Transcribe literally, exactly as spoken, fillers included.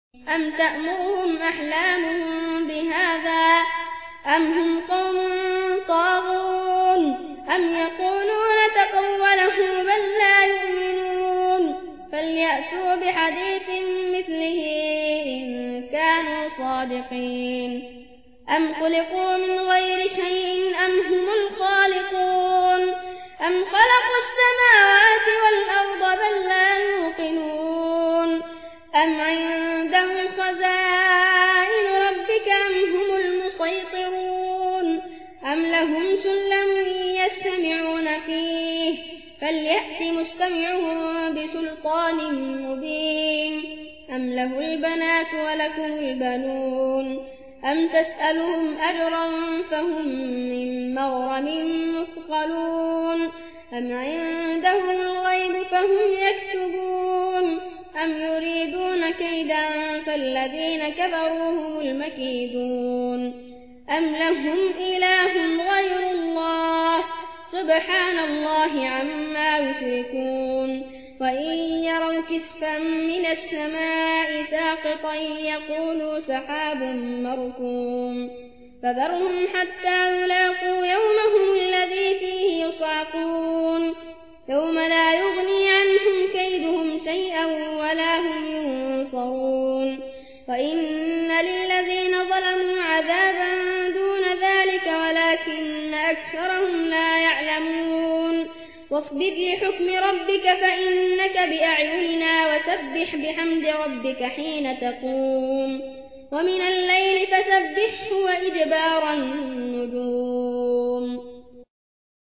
أم تأمرهم أحلامهم بهذا أم هم قوم طاغون أم يقولون تقوله بل لا يؤمنون فليأتوا بحديث مثله إن كانوا صادقين أم خلقوا من غير شيء أم هم الخالقون أم خلقوا السماوات والأرض بل لا يوقنون أم عندهم خزائن ربك أم هم المسيطرون أم لهم سلم يستمعون فيه فليأت مستمعهم بسلطان مبين أم له البنات ولكم البنون أم تسألهم أجرا فهم من مغرم مثقلون أم عندهم الغيب فهم يكتبون أم يريدون كيدا فالذين كفروا هم المكيدون أم لهم إله غير الله سبحان الله عما يشركون وإن يروا كسفا من السماء ساقطا يقولوا سحاب مركوم فذرهم حتى يلاقوا يومهم الذي فيه يصعقون يوم لا يغني عنهم كيدهم شيئا ولا هم ينصرون وإن للذين ظلموا عذابا دون ذلك ولكن أكثرهم لا يعلمون واصبر لحكم ربك فإنك بأعيننا وسبح بحمد ربك حين تقوم ومن الليل فسبحه وإدبار النجوم